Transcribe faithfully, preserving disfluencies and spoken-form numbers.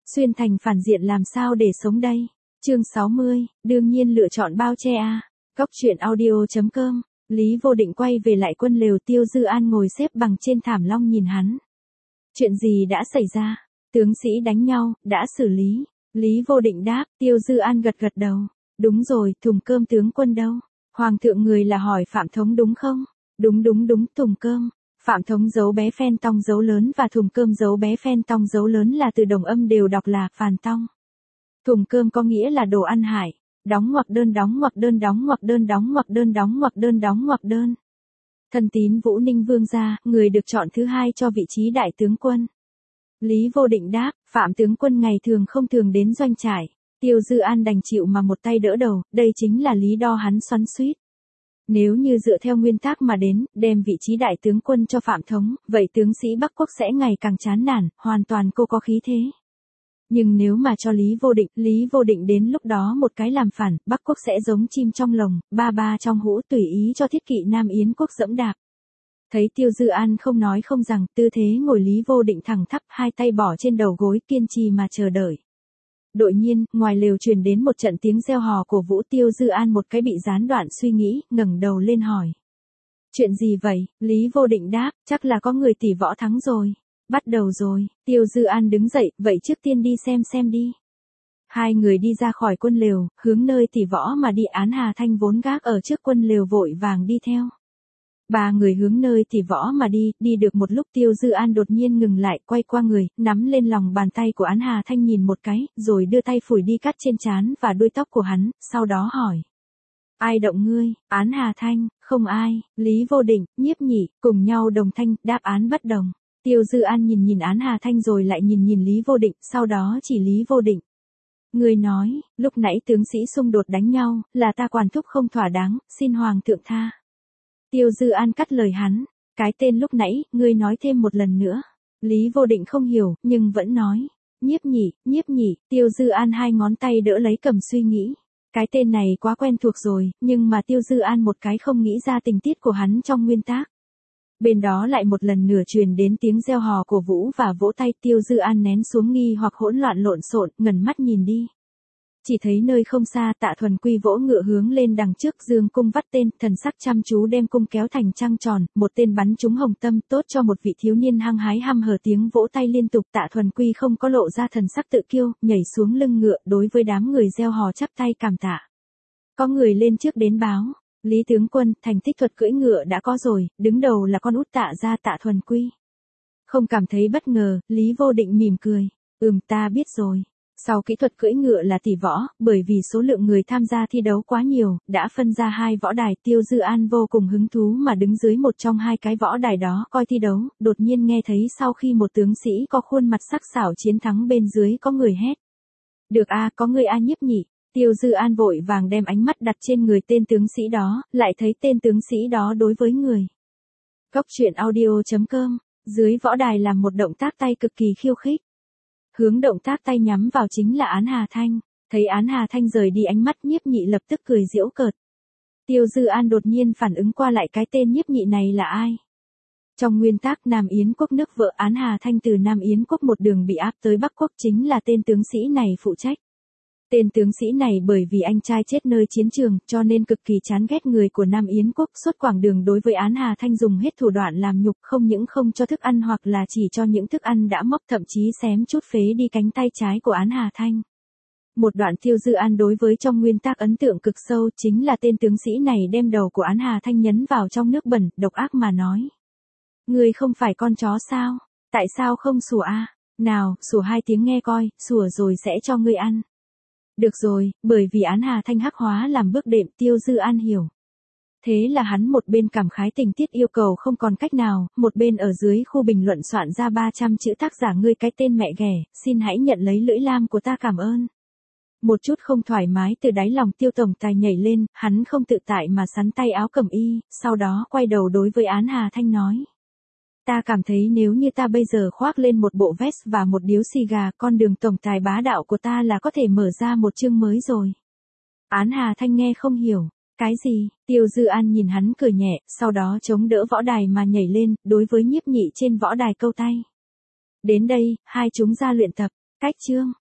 Xuyên thành phản diện làm sao để sống đây? Chương sáu mươi, đương nhiên lựa chọn bao che a. Góc truyện audio chấm com. Lý Vô Định quay về lại quân lều, Tiêu Dư An ngồi xếp bằng trên thảm long nhìn hắn. Chuyện gì đã xảy ra? Tướng sĩ đánh nhau, đã xử lý. Lý Vô Định đáp, Tiêu Dư An gật gật đầu. Đúng rồi, thùng cơm tướng quân đâu? Hoàng thượng người là hỏi Phạm Thống đúng không? Đúng đúng đúng, thùng cơm. Phạm Thống dấu bé phen tong dấu lớn và thùng cơm dấu bé phen tong dấu lớn là từ đồng âm đều đọc là phàn tong. Thùng cơm có nghĩa là đồ ăn hại. Đóng ngoặc đơn đóng ngoặc đơn đóng ngoặc đơn đóng ngoặc đơn đóng ngoặc đơn đóng ngoặc đơn. Thân tín Vũ Ninh Vương gia, người được chọn thứ hai cho vị trí đại tướng quân. Lý Vô Định đáp, Phạm tướng quân ngày thường không thường đến doanh trại. Tiêu Dư An đành chịu mà một tay đỡ đầu, đây chính là lý do hắn xoắn xuýt. Nếu như dựa theo nguyên tắc mà đến, đem vị trí đại tướng quân cho Phạm Thống, vậy tướng sĩ Bắc Quốc sẽ ngày càng chán nản, hoàn toàn cô có khí thế. Nhưng nếu mà cho Lý Vô Định, Lý Vô Định đến lúc đó một cái làm phản, Bắc Quốc sẽ giống chim trong lồng, ba ba trong hũ tùy ý cho thiết kỵ Nam Yến Quốc dẫm đạp. Thấy Tiêu Dư An không nói không rằng, tư thế ngồi Lý Vô Định thẳng thắp, hai tay bỏ trên đầu gối, kiên trì mà chờ đợi. Đột nhiên, ngoài lều truyền đến một trận tiếng reo hò của Vũ. Tiêu Dư An một cái bị gián đoạn suy nghĩ, ngẩng đầu lên hỏi. Chuyện gì vậy? Lý Vô Định đáp, chắc là có người tỷ võ thắng rồi. Bắt đầu rồi. Tiêu Dư An đứng dậy, vậy trước tiên đi xem xem đi. Hai người đi ra khỏi quân lều, hướng nơi tỷ võ mà đi. Án Hà Thanh vốn gác ở trước quân lều vội vàng đi theo. Ba người hướng nơi tỷ võ mà đi, đi được một lúc Tiêu Dư An đột nhiên ngừng lại, quay qua người, nắm lên lòng bàn tay của Án Hà Thanh nhìn một cái, rồi đưa tay phủi đi cắt trên trán và đuôi tóc của hắn, sau đó hỏi. Ai động ngươi? Án Hà Thanh, không ai. Lý Vô Định, Nhiếp Nhị, cùng nhau đồng thanh, đáp án bất đồng. Tiêu Dư An nhìn nhìn Án Hà Thanh rồi lại nhìn nhìn Lý Vô Định, sau đó chỉ Lý Vô Định. Ngươi nói, lúc nãy tướng sĩ xung đột đánh nhau, là ta quản thúc không thỏa đáng, xin Hoàng thượng tha. Tiêu Dư An cắt lời hắn, cái tên lúc nãy, ngươi nói thêm một lần nữa. Lý Vô Định không hiểu, nhưng vẫn nói. Nhiếp Nhị, Nhiếp Nhị. Tiêu Dư An hai ngón tay đỡ lấy cầm suy nghĩ. Cái tên này quá quen thuộc rồi, nhưng mà Tiêu Dư An một cái không nghĩ ra tình tiết của hắn trong nguyên tác. Bên đó lại một lần nửa truyền đến tiếng reo hò của Vũ và vỗ tay. Tiêu Dư An nén xuống nghi hoặc hỗn loạn lộn xộn, ngẩng mắt nhìn đi. Chỉ thấy nơi không xa Tạ Thuần Quy vỗ ngựa hướng lên đằng trước, dương cung vắt tên, thần sắc chăm chú đem cung kéo thành trăng tròn, một tên bắn trúng hồng tâm, tốt cho một vị thiếu niên hăng hái hăm hở. Tiếng vỗ tay liên tục. Tạ Thuần Quy không có lộ ra thần sắc tự kiêu, nhảy xuống lưng ngựa, đối với đám người reo hò chắp tay cảm tạ. Có người lên trước đến báo, Lý tướng quân, thành tích thuật cưỡi ngựa đã có rồi, đứng đầu là con út Tạ gia Tạ Thuần Quy. Không cảm thấy bất ngờ, Lý Vô Định mỉm cười, ừm ta biết rồi. Sau kỹ thuật cưỡi ngựa là tỷ võ, bởi vì số lượng người tham gia thi đấu quá nhiều, đã phân ra hai võ đài. Tiêu Dư An vô cùng hứng thú mà đứng dưới một trong hai cái võ đài đó coi thi đấu, đột nhiên nghe thấy sau khi một tướng sĩ có khuôn mặt sắc sảo chiến thắng bên dưới có người hét. Được a, có người a Nhiếp Nhị. Tiêu Dư An vội vàng đem ánh mắt đặt trên người tên tướng sĩ đó, lại thấy tên tướng sĩ đó đối với người. Góc truyện audio chấm com, dưới võ đài làm một động tác tay cực kỳ khiêu khích. Hướng động tác tay nhắm vào chính là Án Hà Thanh. Thấy Án Hà Thanh rời đi ánh mắt Nhiếp Nhị lập tức cười giễu cợt. Tiêu Dư An đột nhiên phản ứng qua lại cái tên Nhiếp Nhị này là ai. Trong nguyên tắc Nam Yến Quốc nước vợ Án Hà Thanh từ Nam Yến Quốc một đường bị áp tới Bắc Quốc chính là tên tướng sĩ này phụ trách. Tên tướng sĩ này bởi vì anh trai chết nơi chiến trường cho nên cực kỳ chán ghét người của Nam Yến Quốc, suốt quãng đường đối với Án Hà Thanh dùng hết thủ đoạn làm nhục, không những không cho thức ăn hoặc là chỉ cho những thức ăn đã mốc, thậm chí xém chút phế đi cánh tay trái của Án Hà Thanh. Một đoạn Tiêu Dư An đối với trong nguyên tắc ấn tượng cực sâu chính là tên tướng sĩ này đem đầu của Án Hà Thanh nhấn vào trong nước bẩn, độc ác mà nói. Ngươi không phải con chó sao? Tại sao không sủa a? Nào, sủa hai tiếng nghe coi, sủa rồi sẽ cho ngươi ăn. Được rồi, bởi vì Án Hà Thanh hắc hóa làm bước đệm. Tiêu Dư An hiểu. Thế là hắn một bên cảm khái tình tiết yêu cầu không còn cách nào, một bên ở dưới khu bình luận soạn ra ba trăm chữ tác giả ngươi cái tên mẹ ghẻ, xin hãy nhận lấy lưỡi lam của ta cảm ơn. Một chút không thoải mái từ đáy lòng Tiêu tổng tài nhảy lên, hắn không tự tại mà sắn tay áo cẩm y, sau đó quay đầu đối với Án Hà Thanh nói. Ta cảm thấy nếu như ta bây giờ khoác lên một bộ vest và một điếu xì gà, con đường tổng tài bá đạo của ta là có thể mở ra một chương mới rồi. Án Hà Thanh nghe không hiểu. Cái gì? Tiêu Dư An nhìn hắn cười nhẹ, sau đó chống đỡ võ đài mà nhảy lên, đối với Nhiếp Nhị trên võ đài câu tay. Đến đây, hai chúng ra luyện tập. Cách chương.